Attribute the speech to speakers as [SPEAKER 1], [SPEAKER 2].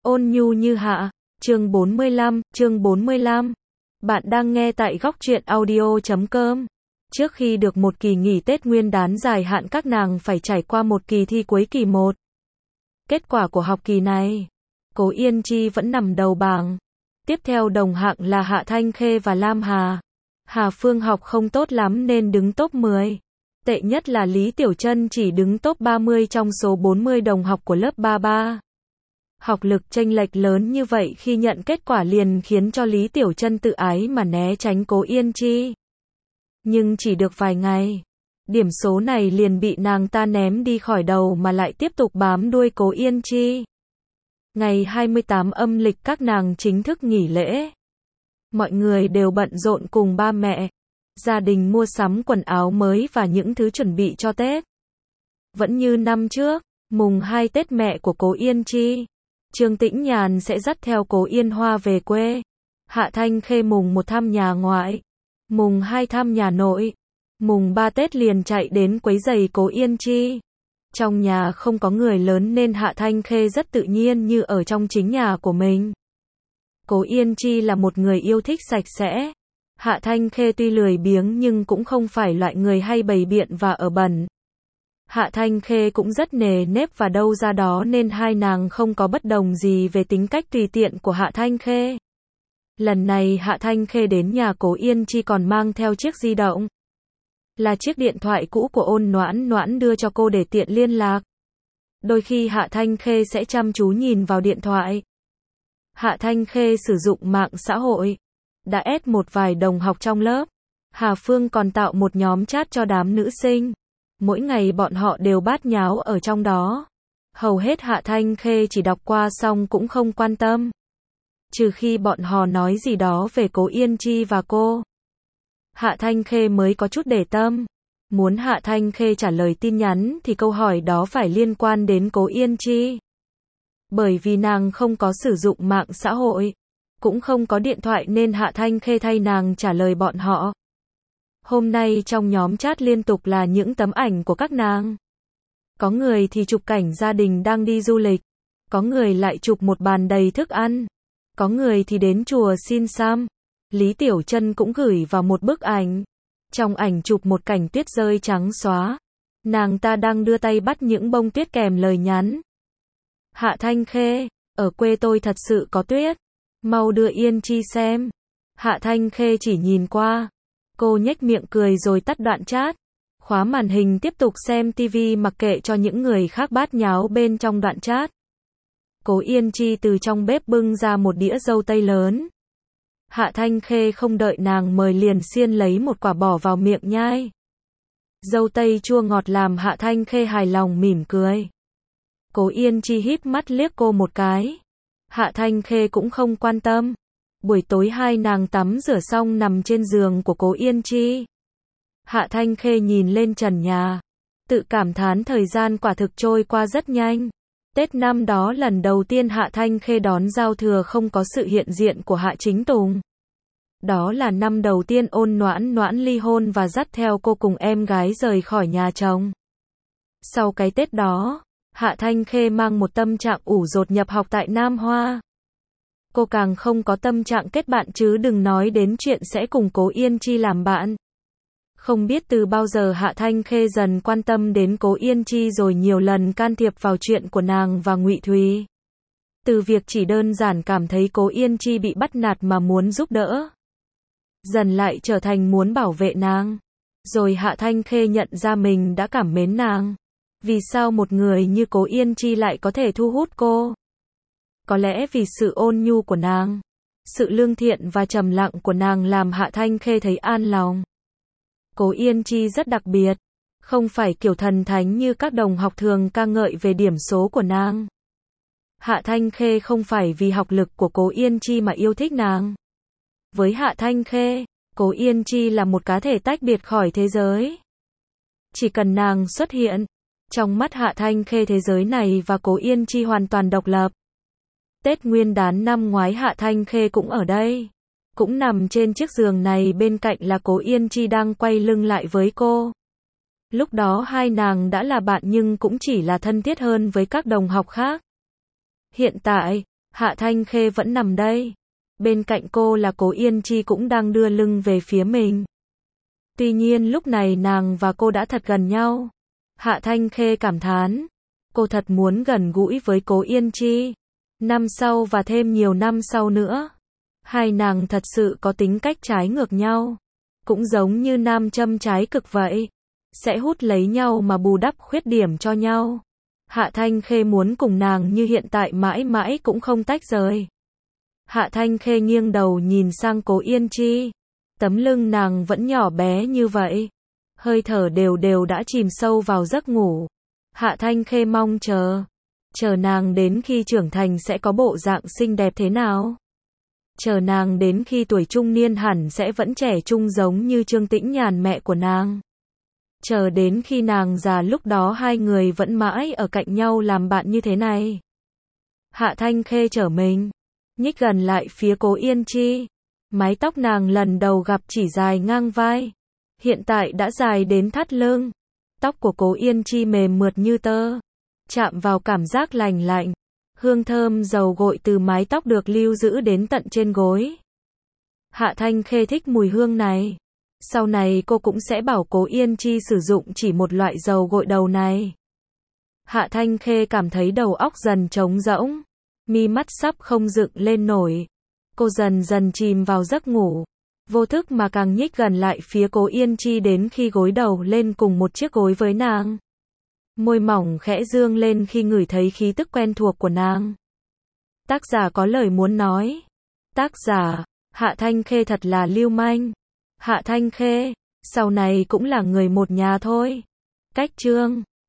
[SPEAKER 1] Ôn nhu như hạ, chương 45. Bạn đang nghe tại góc truyện audio.com. Trước khi được một kỳ nghỉ Tết Nguyên đán dài hạn, các nàng phải trải qua một kỳ thi cuối kỳ 1. Kết quả của học kỳ này, Cố Yên Chi vẫn nằm đầu bảng. Tiếp theo đồng hạng là Hạ Thanh Khê và Lam Hà. Hà Phương học không tốt lắm nên đứng top 10. Tệ nhất là Lý Tiểu Trân chỉ đứng top 30 trong số 40 đồng học của lớp 33. Học lực chênh lệch lớn như vậy khi nhận kết quả liền khiến cho Lý Tiểu Trân tự ái mà né tránh Cố Yên Chi. Nhưng chỉ được vài ngày, điểm số này liền bị nàng ta ném đi khỏi đầu mà lại tiếp tục bám đuôi Cố Yên Chi. Ngày 28 âm lịch các nàng chính thức nghỉ lễ. Mọi người đều bận rộn cùng ba mẹ, gia đình mua sắm quần áo mới và những thứ chuẩn bị cho Tết. Vẫn như năm trước, mùng 2 Tết mẹ của Cố Yên Chi, Trương Tĩnh Nhàn sẽ dắt theo Cố Yên Hoa về quê. Hạ Thanh Khê mùng 1 thăm nhà ngoại, mùng 2 thăm nhà nội, mùng 3 Tết liền chạy đến quấy giày Cố Yên Chi. Trong nhà không có người lớn nên Hạ Thanh Khê rất tự nhiên như ở trong chính nhà của mình. Cố Yên Chi là một người yêu thích sạch sẽ. Hạ Thanh Khê tuy lười biếng nhưng cũng không phải loại người hay bày biện và ở bẩn. Hạ Thanh Khê cũng rất nề nếp và đâu ra đó nên hai nàng không có bất đồng gì về tính cách tùy tiện của Hạ Thanh Khê. Lần này Hạ Thanh Khê đến nhà Cố Yên Chi còn mang theo chiếc di động. Là chiếc điện thoại cũ của Ôn Noãn Noãn đưa cho cô để tiện liên lạc. Đôi khi Hạ Thanh Khê sẽ chăm chú nhìn vào điện thoại. Hạ Thanh Khê sử dụng mạng xã hội, đã ép một vài đồng học trong lớp. Hà Phương còn tạo một nhóm chat cho đám nữ sinh. Mỗi ngày bọn họ đều bát nháo ở trong đó. Hầu hết Hạ Thanh Khê chỉ đọc qua xong cũng không quan tâm. Trừ khi bọn họ nói gì đó về Cố Yên Chi và cô. Hạ Thanh Khê mới có chút để tâm. Muốn Hạ Thanh Khê trả lời tin nhắn thì câu hỏi đó phải liên quan đến Cố Yên Chi. Bởi vì nàng không có sử dụng mạng xã hội, cũng không có điện thoại nên Hạ Thanh Khê thay nàng trả lời bọn họ. Hôm nay trong nhóm chat liên tục là những tấm ảnh của các nàng. Có người thì chụp cảnh gia đình đang đi du lịch, có người lại chụp một bàn đầy thức ăn, có người thì đến chùa xin xăm. Lý Tiểu Trân cũng gửi vào một bức ảnh. Trong ảnh chụp một cảnh tuyết rơi trắng xóa. Nàng ta đang đưa tay bắt những bông tuyết kèm lời nhắn. Hạ Thanh Khê, ở quê tôi thật sự có tuyết. Mau đưa Yên Chi xem. Hạ Thanh Khê chỉ nhìn qua. Cô nhếch miệng cười rồi tắt đoạn chat. Khóa màn hình tiếp tục xem tivi mặc kệ cho những người khác bát nháo bên trong đoạn chat. Cố Yên Chi từ trong bếp bưng ra một đĩa dâu tây lớn. Hạ Thanh Khê không đợi nàng mời liền xiên lấy một quả bỏ vào miệng nhai. Dâu tây chua ngọt làm Hạ Thanh Khê hài lòng mỉm cười. Cố Yên Chi híp mắt liếc cô một cái. Hạ Thanh Khê cũng không quan tâm. Buổi tối hai nàng tắm rửa xong nằm trên giường của Cố Yên Chi. Hạ Thanh Khê nhìn lên trần nhà, tự cảm thán thời gian quả thực trôi qua rất nhanh. Tết năm đó lần đầu tiên Hạ Thanh Khê đón giao thừa không có sự hiện diện của Hạ Chính Tùng. Đó là năm đầu tiên Ôn Noãn Noãn ly hôn và dắt theo cô cùng em gái rời khỏi nhà chồng. Sau cái Tết đó, Hạ Thanh Khê mang một tâm trạng ủ rột nhập học tại Nam Hoa. Cô càng không có tâm trạng kết bạn chứ đừng nói đến chuyện sẽ cùng Cố Yên Chi làm bạn. Không biết từ bao giờ Hạ Thanh Khê dần quan tâm đến Cố Yên Chi rồi nhiều lần can thiệp vào chuyện của nàng và Ngụy Thùy. Từ việc chỉ đơn giản cảm thấy Cố Yên Chi bị bắt nạt mà muốn giúp đỡ, dần lại trở thành muốn bảo vệ nàng. Rồi Hạ Thanh Khê nhận ra mình đã cảm mến nàng. Vì sao một người như Cố Yên Chi lại có thể thu hút cô? Có lẽ vì sự ôn nhu của nàng, sự lương thiện và trầm lặng của nàng làm Hạ Thanh Khê thấy an lòng. Cố Yên Chi rất đặc biệt, không phải kiểu thần thánh như các đồng học thường ca ngợi về điểm số của nàng. Hạ Thanh Khê không phải vì học lực của Cố Yên Chi mà yêu thích nàng. Với Hạ Thanh Khê, Cố Yên Chi là một cá thể tách biệt khỏi thế giới. Chỉ cần nàng xuất hiện, trong mắt Hạ Thanh Khê thế giới này và Cố Yên Chi hoàn toàn độc lập. Tết Nguyên đán năm ngoái Hạ Thanh Khê cũng ở đây. Cũng nằm trên chiếc giường này, bên cạnh là Cố Yên Chi đang quay lưng lại với cô. Lúc đó hai nàng đã là bạn nhưng cũng chỉ là thân thiết hơn với các đồng học khác. Hiện tại, Hạ Thanh Khê vẫn nằm đây. Bên cạnh cô là Cố Yên Chi cũng đang đưa lưng về phía mình. Tuy nhiên lúc này nàng và cô đã thật gần nhau. Hạ Thanh Khê cảm thán. Cô thật muốn gần gũi với Cố Yên Chi. Năm sau và thêm nhiều năm sau nữa. Hai nàng thật sự có tính cách trái ngược nhau. Cũng giống như nam châm trái cực vậy. Sẽ hút lấy nhau mà bù đắp khuyết điểm cho nhau. Hạ Thanh Khê muốn cùng nàng như hiện tại mãi mãi cũng không tách rời. Hạ Thanh Khê nghiêng đầu nhìn sang Cố Yên Chi. Tấm lưng nàng vẫn nhỏ bé như vậy. Hơi thở đều đều đã chìm sâu vào giấc ngủ. Hạ Thanh Khê mong chờ nàng đến khi trưởng thành sẽ có bộ dạng xinh đẹp thế nào. Chờ nàng đến khi tuổi trung niên hẳn sẽ vẫn trẻ trung giống như Trương Tĩnh Nhàn mẹ của nàng. Chờ đến khi nàng già lúc đó hai người vẫn mãi ở cạnh nhau làm bạn như thế này. Hạ Thanh Khê trở mình, nhích gần lại phía Cố Yên Chi. Mái tóc nàng lần đầu gặp chỉ dài ngang vai. Hiện tại đã dài đến thắt lưng. Tóc của Cố Yên Chi mềm mượt như tơ. Chạm vào cảm giác lành lạnh. Hương thơm dầu gội từ mái tóc được lưu giữ đến tận trên gối. Hạ Thanh Khê thích mùi hương này. Sau này cô cũng sẽ bảo Cố Yên Chi sử dụng chỉ một loại dầu gội đầu này. Hạ Thanh Khê cảm thấy đầu óc dần trống rỗng. Mi mắt sắp không dựng lên nổi. Cô dần dần chìm vào giấc ngủ. Vô thức mà càng nhích gần lại phía Cố Yên Chi đến khi gối đầu lên cùng một chiếc gối với nàng. Môi mỏng khẽ dương lên khi ngửi thấy khí tức quen thuộc của nàng. Tác giả có lời muốn nói. Tác giả, Hạ Thanh Khê thật là lưu manh. Hạ Thanh Khê, sau này cũng là người một nhà thôi. Cách chương